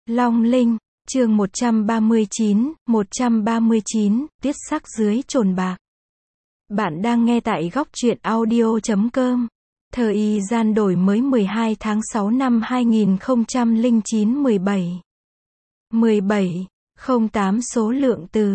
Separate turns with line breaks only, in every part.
Long Linh, chương 139, tuyết sắc dưới chồn bạc. Bạn đang nghe tại góc truyện audio.com. Thời gian đổi mới 12 tháng 6 năm 2009 17:08 số lượng từ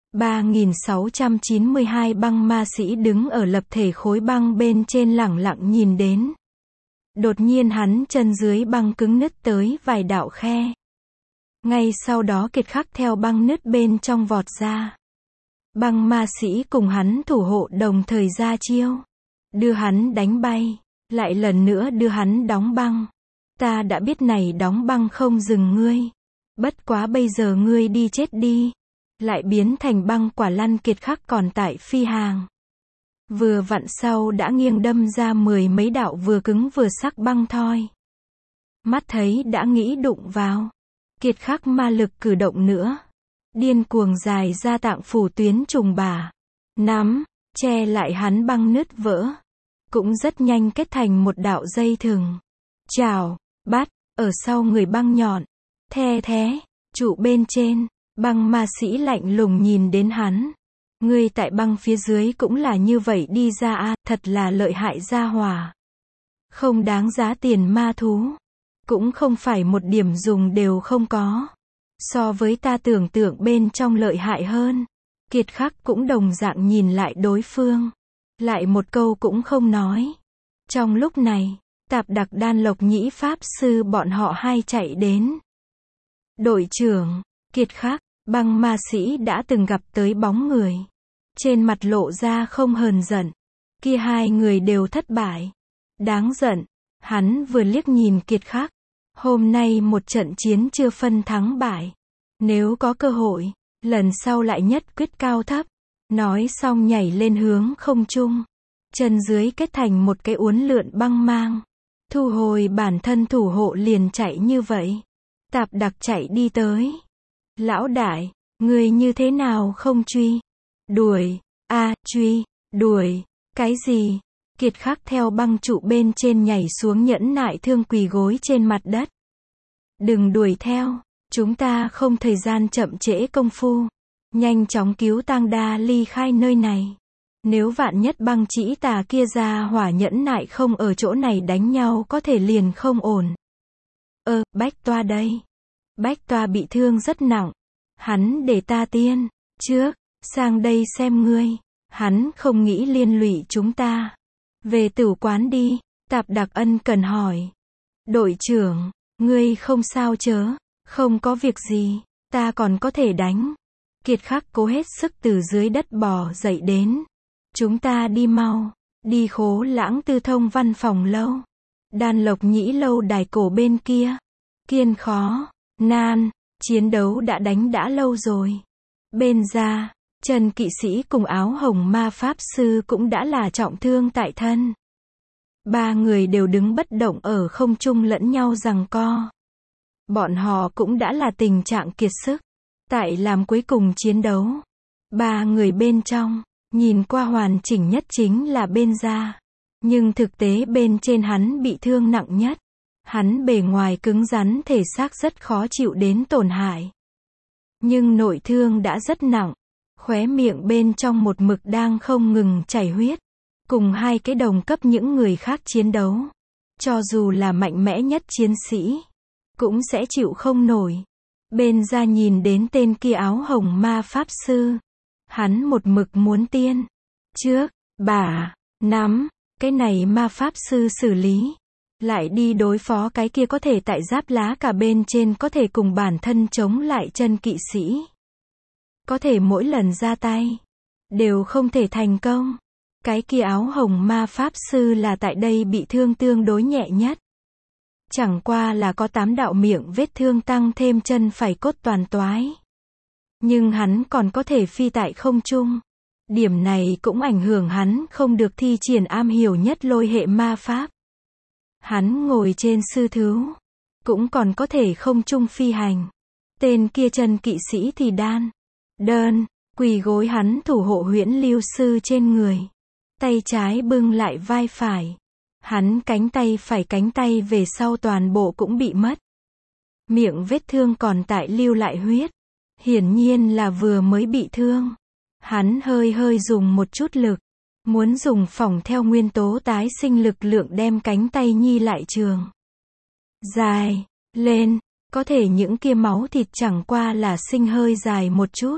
3692 băng ma sĩ đứng ở lập thể khối băng bên trên lẳng lặng nhìn đến. Đột nhiên hắn chân dưới băng cứng nứt tới vài đạo khe. Ngay sau đó Kiệt Khắc theo băng nứt bên trong vọt ra. Băng ma sĩ cùng hắn thủ hộ đồng thời ra chiêu. Đưa hắn đánh bay, lại lần nữa đưa hắn đóng băng. Ta đã biết này đóng băng không dừng ngươi. Bất quá bây giờ ngươi đi chết đi. Lại biến thành băng quả lăn. Kiệt Khắc còn tại phi hàng. Vừa vặn sau đã nghiêng đâm ra mười mấy đạo vừa cứng vừa sắc băng thoi. Mắt thấy đã nghĩ đụng vào. Kiệt Khắc ma lực cử động nữa. Điên cuồng dài ra tạng phủ tuyến trùng bả. Nắm, che lại hắn băng nứt vỡ. Cũng rất nhanh kết thành một đạo dây thừng. Chào, bắt, ở sau người băng nhọn. The thế, trụ bên trên, băng ma sĩ lạnh lùng nhìn đến hắn. Ngươi tại băng phía dưới cũng là như vậy đi ra à, thật là lợi hại gia hỏa. Không đáng giá tiền ma thú. Cũng không phải một điểm dùng đều không có. So với ta tưởng tượng bên trong lợi hại hơn. Kiệt Khắc cũng đồng dạng nhìn lại đối phương. Lại một câu cũng không nói. Trong lúc này, Tạp Đặc Đan Lộc Nhĩ Pháp Sư bọn họ hai chạy đến. Đội trưởng, Kiệt Khắc, băng ma sĩ đã từng gặp tới bóng người. Trên mặt lộ ra không hờn giận. Kia hai người đều thất bại. Đáng giận. Hắn vừa liếc nhìn Kiệt Khắc. Hôm nay một trận chiến chưa phân thắng bại. Nếu có cơ hội, lần sau lại nhất quyết cao thấp. Nói xong nhảy lên hướng không trung. Chân dưới kết thành một cái uốn lượn băng mang. Thu hồi bản thân thủ hộ liền chạy như vậy. Tạp Đặc chạy đi tới. Lão đại, người như thế nào không truy? Đuổi, truy, đuổi, cái gì? Kiệt Khắc theo băng trụ bên trên nhảy xuống nhẫn nại thương quỳ gối trên mặt đất. Đừng đuổi theo, chúng ta không thời gian chậm trễ công phu. Nhanh chóng cứu Tang Đa ly khai nơi này. Nếu vạn nhất băng chỉ tà kia ra hỏa nhẫn nại không ở chỗ này đánh nhau có thể liền không ổn. Bách Toa đây. Bách Toa bị thương rất nặng. Hắn để ta tiên, trước, sang đây xem ngươi. Hắn không nghĩ liên lụy chúng ta. Về tử quán đi, Tạp Đặc ân cần hỏi. Đội trưởng, ngươi không sao chớ, không có việc gì, ta còn có thể đánh. Kiệt Khắc cố hết sức từ dưới đất bò dậy đến. Chúng ta đi mau, đi Khố Lãng Tư Thông văn phòng lâu. Đan Lộc Nhĩ lâu đài cổ bên kia. Kiên khó, nan, chiến đấu đã đánh đã lâu rồi. Bên ra, Trần kỵ sĩ cùng áo hồng ma pháp sư cũng đã là trọng thương tại thân. Ba người đều đứng bất động ở không trung lẫn nhau giằng co. Bọn họ cũng đã là tình trạng kiệt sức. Tại làm cuối cùng chiến đấu. Ba người bên trong, nhìn qua hoàn chỉnh nhất chính là bên ra. Nhưng thực tế bên trên hắn bị thương nặng nhất. Hắn bề ngoài cứng rắn thể xác rất khó chịu đến tổn hại. Nhưng nội thương đã rất nặng. Khóe miệng bên trong một mực đang không ngừng chảy huyết. Cùng hai cái đồng cấp những người khác chiến đấu. Cho dù là mạnh mẽ nhất chiến sĩ. Cũng sẽ chịu không nổi. Bên ra nhìn đến tên kia áo hồng ma pháp sư. Hắn một mực muốn tiên. Trước, nắm, cái này ma pháp sư xử lý. Lại đi đối phó cái kia có thể tại giáp lá cả bên trên có thể cùng bản thân chống lại chân kỵ sĩ. Có thể mỗi lần ra tay. Đều không thể thành công. Cái kia áo hồng ma pháp sư là tại đây bị thương tương đối nhẹ nhất. Chẳng qua là có 8 đạo miệng vết thương tăng thêm chân phải cốt toàn toái. Nhưng hắn còn có thể phi tại không trung. Điểm này cũng ảnh hưởng hắn không được thi triển am hiểu nhất lôi hệ ma pháp. Hắn ngồi trên sư thứu. Cũng còn có thể không trung phi hành. Tên kia chân kỵ sĩ thì đơn, quỳ gối hắn thủ hộ huyễn lưu sư trên người. Tay trái bưng lại vai phải. Hắn cánh tay phải cánh tay về sau toàn bộ cũng bị mất. Miệng vết thương còn tại lưu lại huyết. Hiển nhiên là vừa mới bị thương. Hắn hơi hơi dùng một chút lực. Muốn dùng phỏng theo nguyên tố tái sinh lực lượng đem cánh tay Nhi lại trường dài lên. Có thể những kia máu thịt chẳng qua là sinh hơi dài một chút.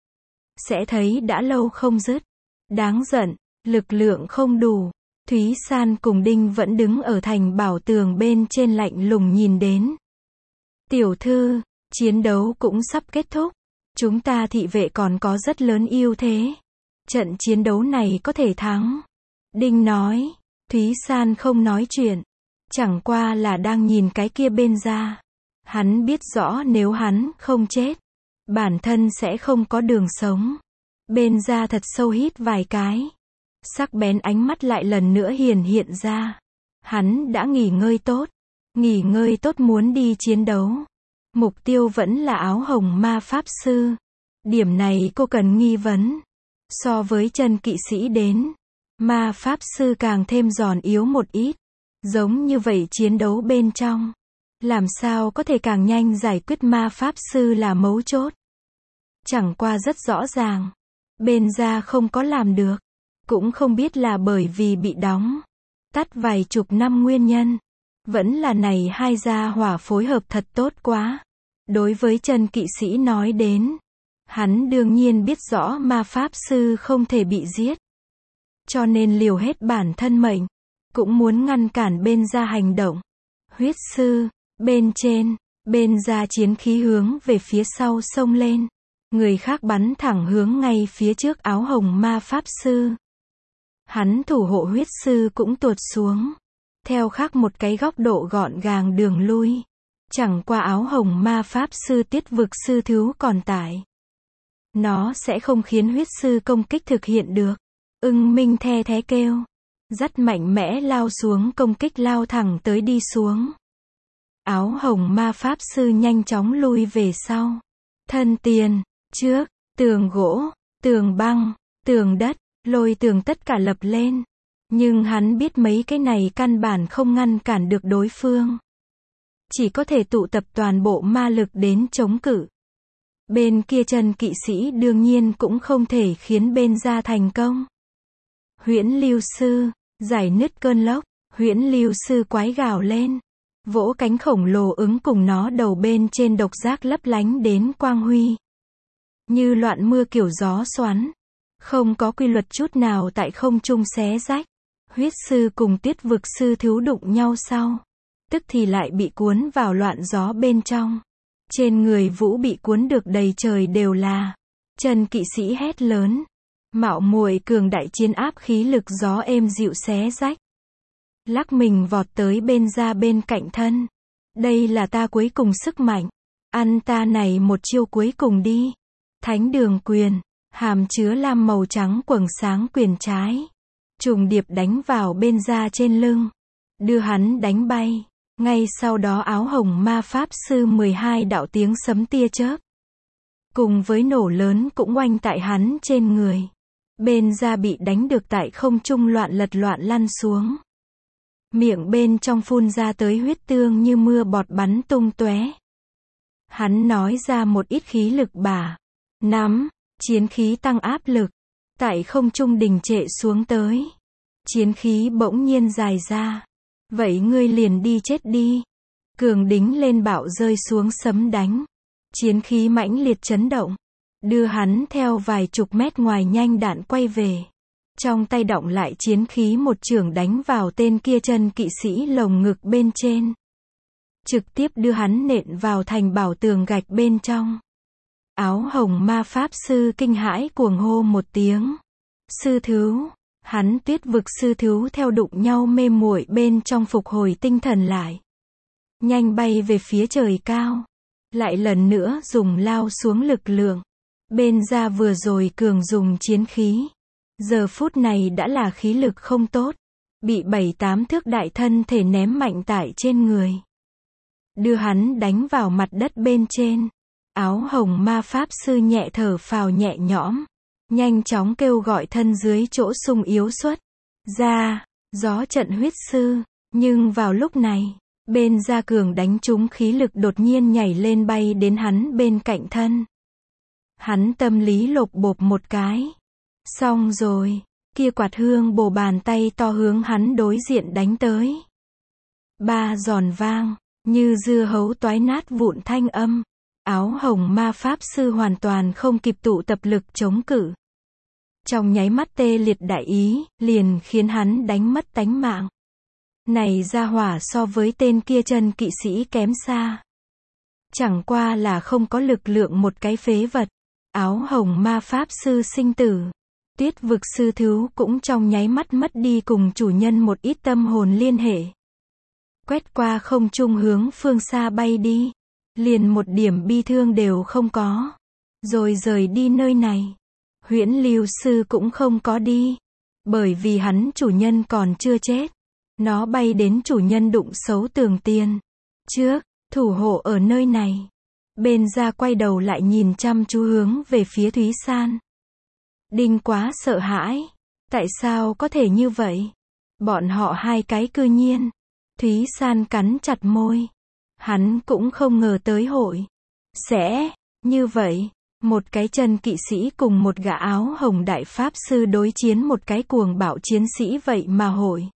Sẽ thấy đã lâu không dứt. Đáng giận, lực lượng không đủ. Thúy San cùng Đinh vẫn đứng ở thành bảo tường bên trên lạnh lùng nhìn đến. Tiểu thư, chiến đấu cũng sắp kết thúc. Chúng ta thị vệ còn có rất lớn ưu thế. Trận chiến đấu này có thể thắng. Đinh nói. Thúy San không nói chuyện. Chẳng qua là đang nhìn cái kia bên ra. Hắn biết rõ nếu hắn không chết, bản thân sẽ không có đường sống. Bên ra thật sâu hít vài cái. Sắc bén ánh mắt lại lần nữa hiện ra. Hắn đã nghỉ ngơi tốt. Nghỉ ngơi tốt muốn đi chiến đấu. Mục tiêu vẫn là áo hồng ma pháp sư. Điểm này cô cần nghi vấn. So với chân kỵ sĩ đến, ma pháp sư càng thêm giòn yếu một ít. Giống như vậy chiến đấu bên trong. Làm sao có thể càng nhanh giải quyết ma pháp sư là mấu chốt. Chẳng qua rất rõ ràng. Bên ra không có làm được. Cũng không biết là bởi vì bị đóng tắt vài chục năm nguyên nhân. Vẫn là này hai gia hỏa phối hợp thật tốt quá. Đối với chân kỵ sĩ nói đến. Hắn đương nhiên biết rõ ma pháp sư không thể bị giết. Cho nên liều hết bản thân mệnh. Cũng muốn ngăn cản bên ra hành động. Huyết sư, bên trên, bên ra chiến khí hướng về phía sau xông lên. Người khác bắn thẳng hướng ngay phía trước áo hồng ma pháp sư. Hắn thủ hộ huyết sư cũng tuột xuống. Theo khác một cái góc độ gọn gàng đường lui. Chẳng qua áo hồng ma pháp sư tiết vực sư thứ còn tại. Nó sẽ không khiến huyết sư công kích thực hiện được. Ưng Minh the thé kêu. Rất mạnh mẽ lao xuống công kích lao thẳng tới đi xuống. Áo hồng ma pháp sư nhanh chóng lui về sau. Thân tiền, trước, tường gỗ, tường băng, tường đất, lôi tường tất cả lập lên. Nhưng hắn biết mấy cái này căn bản không ngăn cản được đối phương. Chỉ có thể tụ tập toàn bộ ma lực đến chống cự. Bên kia chân kỵ sĩ đương nhiên cũng không thể khiến bên ra thành công. Huyễn lưu sư, giải nứt cơn lốc, huyễn lưu sư quái gào lên. Vỗ cánh khổng lồ ứng cùng nó đầu bên trên độc giác lấp lánh đến quang huy. Như loạn mưa kiểu gió xoắn. Không có quy luật chút nào tại không trung xé rách. Huyết sư cùng tiết vực sư thiếu đụng nhau sau. Tức thì lại bị cuốn vào loạn gió bên trong. Trên người Vũ bị cuốn được đầy trời đều là. Chân kỵ sĩ hét lớn. Mạo muội cường đại chiến áp khí lực gió êm dịu xé rách. Lắc mình vọt tới bên ra bên cạnh thân. Đây là ta cuối cùng sức mạnh. Ăn ta này một chiêu cuối cùng đi. Thánh đường quyền. Hàm chứa lam màu trắng quầng sáng quyền trái. Trùng điệp đánh vào bên da trên lưng. Đưa hắn đánh bay. Ngay sau đó áo hồng ma pháp sư 12 đạo tiếng sấm tia chớp. Cùng với nổ lớn cũng oanh tại hắn trên người. Bên da bị đánh được tại không trung loạn loạn lăn xuống. Miệng bên trong phun ra tới huyết tương như mưa bọt bắn tung tóe. Hắn nói ra một ít khí lực bả. Nắm, chiến khí tăng áp lực. Tại không trung đình trệ xuống tới. Chiến khí bỗng nhiên dài ra. Vậy ngươi liền đi chết đi. Cường đính lên bạo rơi xuống sấm đánh. Chiến khí mãnh liệt chấn động. Đưa hắn theo vài chục mét ngoài nhanh đạn quay về. Trong tay đọng lại chiến khí một chưởng đánh vào tên kia chân kỵ sĩ lồng ngực bên trên. Trực tiếp đưa hắn nện vào thành bảo tường gạch bên trong. Áo hồng ma pháp sư kinh hãi cuồng hô một tiếng. Sư thứu. Hắn tuyết vực sư thứu theo đụng nhau mê muội bên trong phục hồi tinh thần lại. Nhanh bay về phía trời cao. Lại lần nữa dùng lao xuống lực lượng. Bên ra vừa rồi cường dùng chiến khí. Giờ phút này đã là khí lực không tốt. Bị 7-8 thước đại thân thể ném mạnh tại trên người. Đưa hắn đánh vào mặt đất bên trên. Áo hồng ma pháp sư nhẹ thở phào nhẹ nhõm. Nhanh chóng kêu gọi thân dưới chỗ sung yếu xuất ra. Gió trận huyết sư. Nhưng vào lúc này, Bên Gia Cường đánh trúng khí lực đột nhiên nhảy lên bay đến hắn bên cạnh thân. Hắn tâm lý lộp bộp một cái. Xong rồi, kia quạt hương bổ bàn tay to hướng hắn đối diện đánh tới. Ba giòn vang, như dưa hấu toái nát vụn thanh âm. Áo hồng ma pháp sư hoàn toàn không kịp tụ tập lực chống cự. Trong nháy mắt tê liệt đại ý, liền khiến hắn đánh mất tánh mạng. Này gia hỏa so với tên kia chân kỵ sĩ kém xa. Chẳng qua là không có lực lượng một cái phế vật. Áo hồng ma pháp sư sinh tử. Tuyết vực sư thú cũng trong nháy mắt mất đi cùng chủ nhân một ít tâm hồn liên hệ. Quét qua không trung hướng phương xa bay đi. Liền một điểm bi thương đều không có. Rồi rời đi nơi này. Huyễn Lưu sư cũng không có đi. Bởi vì hắn chủ nhân còn chưa chết. Nó bay đến chủ nhân đụng xấu tường tiền. Trước, thủ hộ ở nơi này. Bên Gia quay đầu lại nhìn chăm chú hướng về phía Thúy San. Đinh quá sợ hãi. Tại sao có thể như vậy? Bọn họ hai cái cư nhiên. Thúy San cắn chặt môi. Hắn cũng không ngờ tới hội. Sẽ, như vậy. Một cái chân kỵ sĩ cùng một gã áo hồng đại pháp sư đối chiến một cái cuồng bạo chiến sĩ vậy mà hội.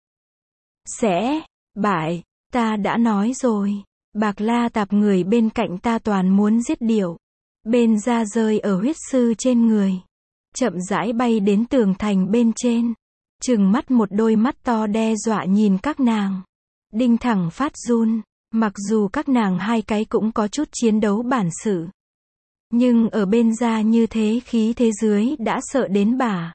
Sẽ, bại, ta đã nói rồi. Bạc La Tạp người bên cạnh ta toàn muốn giết điệu. Bên Gia rơi ở huyết sư trên người. Chậm rãi bay đến tường thành bên trên. Trừng mắt một đôi mắt to đe dọa nhìn các nàng. Đinh thẳng phát run. Mặc dù các nàng hai cái cũng có chút chiến đấu bản sự. Nhưng ở bên Gia như thế khí thế dưới đã sợ đến bà.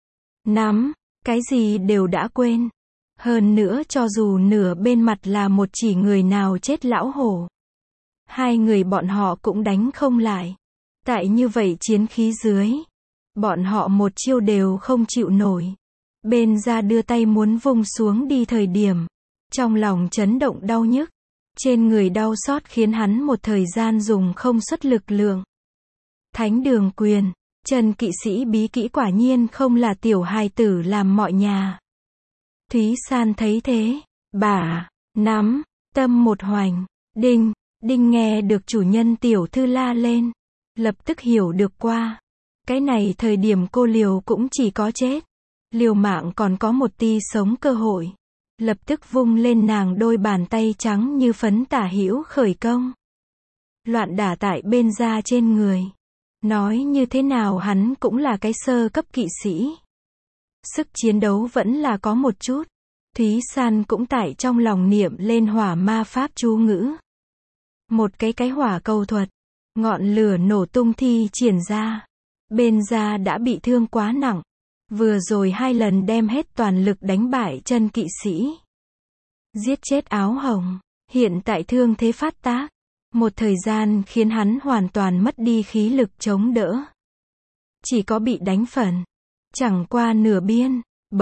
Nắm, cái gì đều đã quên. Hơn nữa cho dù nửa bên mặt là một chỉ người nào chết lão hổ. Hai người bọn họ cũng đánh không lại. Tại như vậy chiến khí dưới. Bọn họ một chiêu đều không chịu nổi. Bên Gia đưa tay muốn vung xuống đi thời điểm. Trong lòng chấn động đau nhức. Trên người đau xót khiến hắn một thời gian dùng không xuất lực lượng. Thánh đường quyền, Trần kỵ sĩ bí kỹ quả nhiên không là tiểu hài tử làm mọi nhà. Thúy San thấy thế, bà, nắm, tâm một hoành, Đinh nghe được chủ nhân tiểu thư la lên. Lập tức hiểu được qua. Cái này thời điểm cô liều cũng chỉ có chết. Liều mạng còn có một tia sống cơ hội. Lập tức vung lên nàng đôi bàn tay trắng như phấn tả hữu khởi công. Loạn đả tại bên Gia trên người. Nói như thế nào hắn cũng là cái sơ cấp kỵ sĩ. Sức chiến đấu vẫn là có một chút. Thúy San cũng tại trong lòng niệm lên hỏa ma pháp chú ngữ. Một cái hỏa cầu thuật. Ngọn lửa nổ tung thi triển ra. Bên Gia đã bị thương quá nặng. Vừa rồi 2 lần đem hết toàn lực đánh bại chân kỵ sĩ. Giết chết áo hồng. Hiện tại thương thế phát tác. Một thời gian khiến hắn hoàn toàn mất đi khí lực chống đỡ. Chỉ có bị đánh phần. Chẳng qua nửa biên.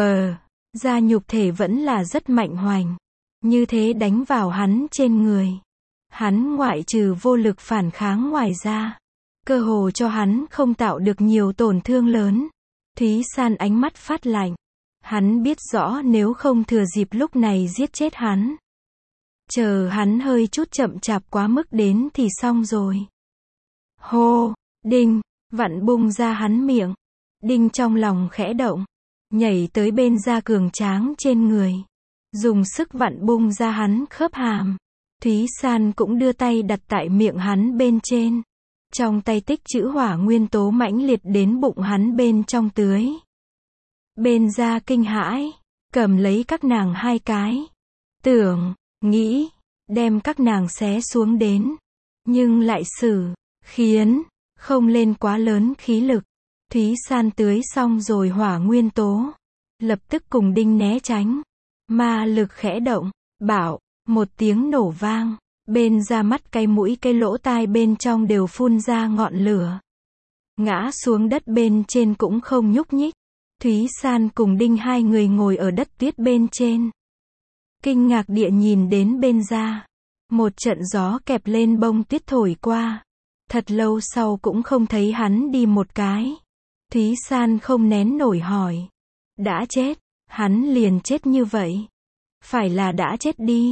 Gia nhục thể vẫn là rất mạnh hoành. Như thế đánh vào hắn trên người. Hắn ngoại trừ vô lực phản kháng ngoài ra. Cơ hồ cho hắn không tạo được nhiều tổn thương lớn. Thúy San ánh mắt phát lạnh. Hắn biết rõ nếu không thừa dịp lúc này giết chết hắn. Chờ hắn hơi chút chậm chạp quá mức đến thì xong rồi. Hô, Đinh, vặn bung ra hắn miệng. Đinh trong lòng khẽ động. Nhảy tới bên Gia cường tráng trên người. Dùng sức vặn bung ra hắn khớp hàm. Thúy San cũng đưa tay đặt tại miệng hắn bên trên. Trong tay tích trữ hỏa nguyên tố mãnh liệt đến bụng hắn bên trong tưới. Bên Gia kinh hãi. Cầm lấy các nàng hai cái. Nghĩ, đem các nàng xé xuống đến. Nhưng lại khiến, không lên quá lớn khí lực. Thúy San tưới xong rồi hỏa nguyên tố. Lập tức cùng Đinh né tránh. Ma lực khẽ động, bảo, một tiếng nổ vang. Bên Gia mắt cái mũi cái lỗ tai bên trong đều phun ra ngọn lửa. Ngã xuống đất bên trên cũng không nhúc nhích. Thúy San cùng Đinh hai người ngồi ở đất tuyết bên trên. Kinh ngạc địa nhìn đến bên Gia. Một trận gió kẹp lên bông tuyết thổi qua. Thật lâu sau cũng không thấy hắn đi một cái. Thúy San không nén nổi hỏi. Đã chết, hắn liền chết như vậy. Phải là đã chết đi.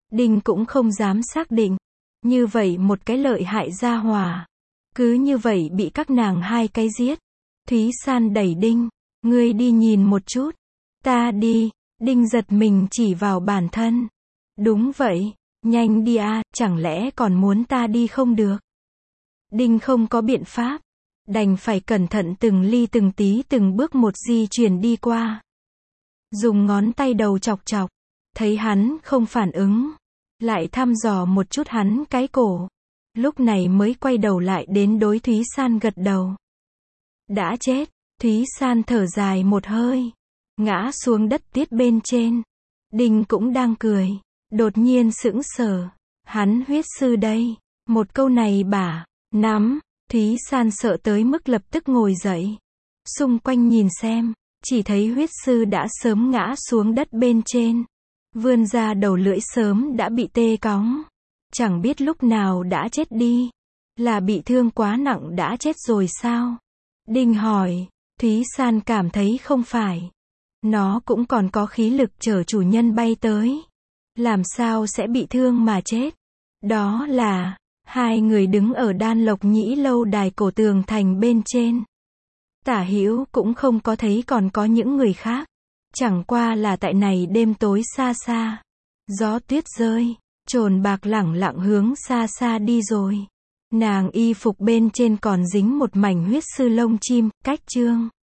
Đinh cũng không dám xác định. Như vậy một cái lợi hại gia hỏa. Cứ như vậy bị các nàng hai cái giết. Thúy San đẩy Đinh. Ngươi đi nhìn một chút. Ta đi. Đinh giật mình chỉ vào bản thân. Đúng vậy. Nhanh đi a, chẳng lẽ còn muốn ta đi không được. Đinh không có biện pháp. Đành phải cẩn thận từng ly từng tí từng bước một di chuyển đi qua. Dùng ngón tay đầu chọc chọc. Thấy hắn không phản ứng. Lại thăm dò một chút hắn cái cổ. Lúc này mới quay đầu lại đến đối Thúy San gật đầu. Đã chết. Thúy San thở dài một hơi. Ngã xuống đất tiết bên trên. Đinh cũng đang cười. Đột nhiên sững sờ. Hắn huyết sư đây. Một câu này bả. Nắm. Thúy San sợ tới mức lập tức ngồi dậy. Xung quanh nhìn xem. Chỉ thấy huyết sư đã sớm ngã xuống đất bên trên. Vươn ra đầu lưỡi sớm đã bị tê cóng. Chẳng biết lúc nào đã chết đi. Là bị thương quá nặng đã chết rồi sao? Đinh hỏi. Thúy San cảm thấy không phải. Nó cũng còn có khí lực chở chủ nhân bay tới. Làm sao sẽ bị thương mà chết? Đó là, hai người đứng ở Đan Lộc Nhĩ lâu đài cổ tường thành bên trên. Tả hữu cũng không có thấy còn có những người khác. Chẳng qua là tại này đêm tối xa xa. Gió tuyết rơi, trồn bạc lẳng lặng hướng xa xa đi rồi. Nàng y phục bên trên còn dính một mảnh huyết sư lông chim, cách chương.